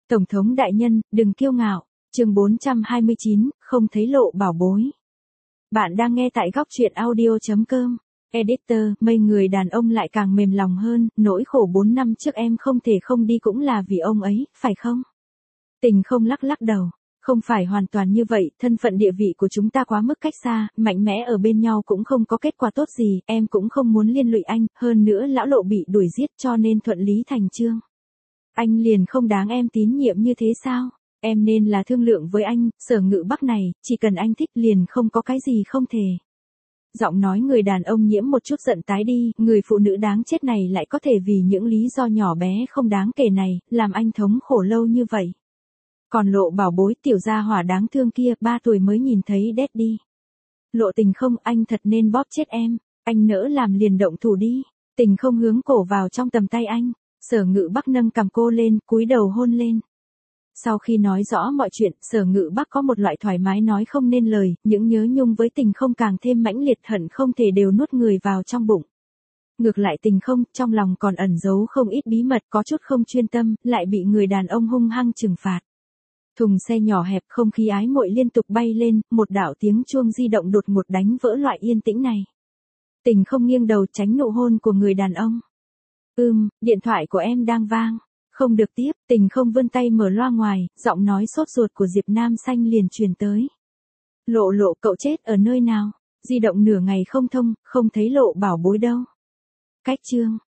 Tổng thống đại nhân, đừng kiêu ngạo. Chương 429, không thấy lộ bảo bối. Bạn đang nghe tại góc truyện audio.com. Editor, mấy người đàn ông lại càng mềm lòng hơn, nỗi khổ 4 năm trước em không thể không đi cũng là vì ông ấy, phải không? Tình không lắc lắc đầu. Không phải hoàn toàn như vậy, thân phận địa vị của chúng ta quá mức cách xa, mạnh mẽ ở bên nhau cũng không có kết quả tốt gì, em cũng không muốn liên lụy anh, hơn nữa lão lộ bị đuổi giết cho nên thuận lý thành chương. Anh liền không đáng em tín nhiệm như thế sao? Em nên là thương lượng với anh, Sở Ngự Bắc này, chỉ cần anh thích liền không có cái gì không thể. Giọng nói người đàn ông nhiễm một chút giận tái đi, người phụ nữ đáng chết này lại có thể vì những lý do nhỏ bé không đáng kể này, làm anh thống khổ lâu như vậy. Còn lộ bảo bối tiểu gia hỏa đáng thương kia, 3 tuổi mới nhìn thấy Daddy. Lộ Tình không, anh thật nên bóp chết em, anh nỡ làm liền động thủ đi. Tình không hướng cổ vào trong tầm tay anh, Sở Ngự Bắc nâng cằm cô lên, cúi đầu hôn lên. Sau khi nói rõ mọi chuyện, Sở Ngự Bắc có một loại thoải mái nói không nên lời, những nhớ nhung với Tình không càng thêm mãnh liệt, hận không thể đều nuốt người vào trong bụng. Ngược lại Tình không, trong lòng còn ẩn giấu không ít bí mật, có chút không chuyên tâm, lại bị người đàn ông hung hăng trừng phạt. Thùng xe nhỏ hẹp, không khí ái muội liên tục bay lên, một đạo tiếng chuông di động đột ngột đánh vỡ loại yên tĩnh này. Tình không nghiêng đầu tránh nụ hôn của người đàn ông. Điện thoại của em đang vang. Không được tiếp, Tình không vươn tay mở loa ngoài, giọng nói sốt ruột của Diệp Nam Xanh liền truyền tới. Lộ lộ, cậu chết ở nơi nào? Di động nửa ngày không thông, không thấy lộ bảo bối đâu. Cách chương.